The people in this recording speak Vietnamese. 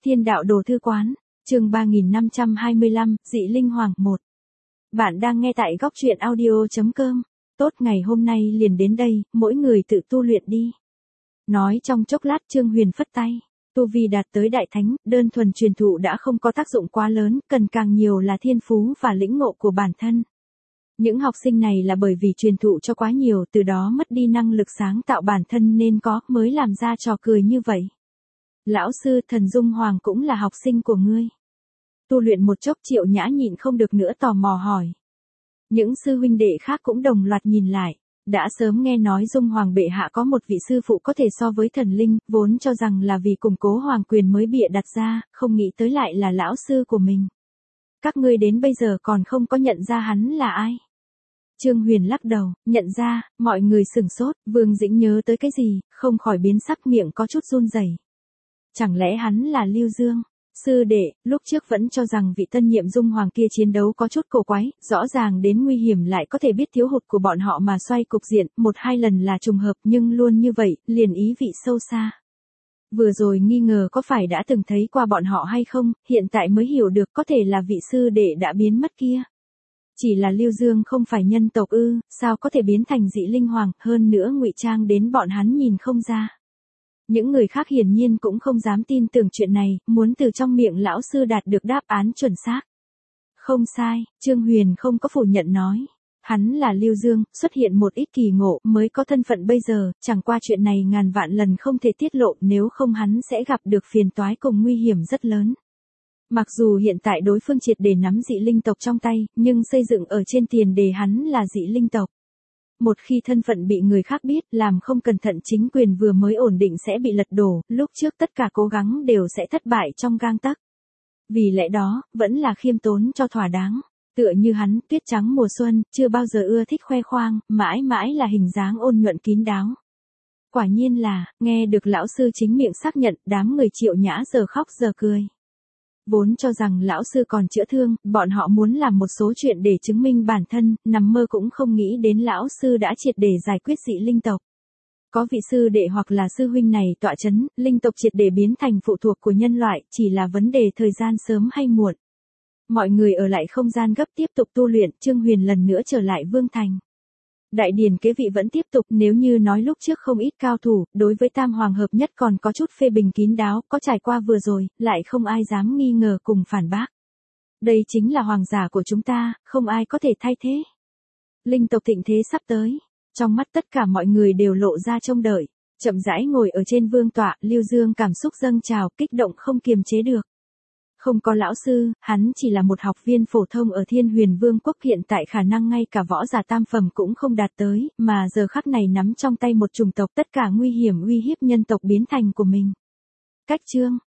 Thiên đạo đồ thư quán, chương 3525, dị linh hoàng 1. Bạn đang nghe tại góc truyện audio.com. Tốt, ngày hôm nay liền đến đây, mỗi người tự tu luyện đi. Nói trong chốc lát Trương Huyền phất tay. Tu vi đạt tới đại thánh, đơn thuần truyền thụ đã không có tác dụng quá lớn, cần càng nhiều là thiên phú và lĩnh ngộ của bản thân. Những học sinh này là bởi vì truyền thụ cho quá nhiều, từ đó mất đi năng lực sáng tạo bản thân nên mới làm ra trò cười như vậy. Lão sư, Thần Dung Hoàng cũng là học sinh của ngươi. Tu luyện một chốc Triệu Nhã nhịn không được nữa tò mò hỏi. Những sư huynh đệ khác cũng đồng loạt nhìn lại. Đã sớm nghe nói Dung Hoàng bệ hạ có một vị sư phụ có thể so với thần linh, vốn cho rằng là vì củng cố hoàng quyền mới bịa đặt ra, không nghĩ tới lại là lão sư của mình. Các ngươi đến bây giờ còn không có nhận ra hắn là ai? Trương Huyền lắc đầu, nhận ra, mọi người sửng sốt, Vương Dĩnh nhớ tới cái gì, không khỏi biến sắc, miệng có chút run rẩy. Chẳng lẽ hắn là Lưu Dương? Sư đệ, lúc trước vẫn cho rằng vị tân nhiệm Dung Hoàng kia chiến đấu có chút cổ quái, rõ ràng đến nguy hiểm lại có thể biết thiếu hụt của bọn họ mà xoay cục diện, 1-2 lần là trùng hợp nhưng luôn như vậy, liền ý vị sâu xa. Vừa rồi nghi ngờ có phải đã từng thấy qua bọn họ hay không, hiện tại mới hiểu được có thể là vị sư đệ đã biến mất kia. Chỉ là Lưu Dương không phải nhân tộc ư, sao có thể biến thành dị linh hoàng, hơn nữa ngụy trang đến bọn hắn nhìn không ra. Những người khác hiển nhiên cũng không dám tin tưởng chuyện này, muốn từ trong miệng lão sư đạt được đáp án chuẩn xác. Không sai, Trương Huyền không có phủ nhận nói. Hắn là Lưu Dương, xuất hiện một ít kỳ ngộ mới có thân phận bây giờ, chẳng qua chuyện này ngàn vạn lần không thể tiết lộ, nếu không hắn sẽ gặp được phiền toái cùng nguy hiểm rất lớn. Mặc dù hiện tại đối phương triệt để nắm dị linh tộc trong tay, nhưng xây dựng ở trên tiền đề hắn là dị linh tộc. Một khi thân phận bị người khác biết, làm không cẩn thận chính quyền vừa mới ổn định sẽ bị lật đổ, lúc trước tất cả cố gắng đều sẽ thất bại trong gang tấc. Vì lẽ đó, vẫn là khiêm tốn cho thỏa đáng. Tựa như hắn, tuyết trắng mùa xuân, chưa bao giờ ưa thích khoe khoang, mãi mãi là hình dáng ôn nhuận kín đáo. Quả nhiên là, nghe được lão sư chính miệng xác nhận, đám người Triệu Nhã giờ khóc giờ cười. Vốn cho rằng lão sư còn chữa thương, bọn họ muốn làm một số chuyện để chứng minh bản thân, nằm mơ cũng không nghĩ đến lão sư đã triệt để giải quyết dị linh tộc. Có vị sư đệ hoặc là sư huynh này tọa chấn, linh tộc triệt để biến thành phụ thuộc của nhân loại, chỉ là vấn đề thời gian sớm hay muộn. Mọi người ở lại không gian gấp tiếp tục tu luyện, Trương Huyền lần nữa trở lại Vương Thành. Đại điển kế vị vẫn tiếp tục, nếu như nói lúc trước không ít cao thủ, đối với tam hoàng hợp nhất còn có chút phê bình kín đáo, có trải qua vừa rồi, lại không ai dám nghi ngờ cùng phản bác. Đây chính là hoàng giả của chúng ta, không ai có thể thay thế. Linh tộc thịnh thế sắp tới, trong mắt tất cả mọi người đều lộ ra trông đợi, chậm rãi ngồi ở trên vương tọa, Lưu Dương cảm xúc dâng trào, kích động không kiềm chế được. Không có lão sư, hắn chỉ là một học viên phổ thông ở Thiên Huyền Vương quốc, hiện tại khả năng ngay cả võ giả tam phẩm cũng không đạt tới, mà giờ khắc này nắm trong tay một chủng tộc tất cả nguy hiểm uy hiếp nhân tộc biến thành của mình. Cách chương,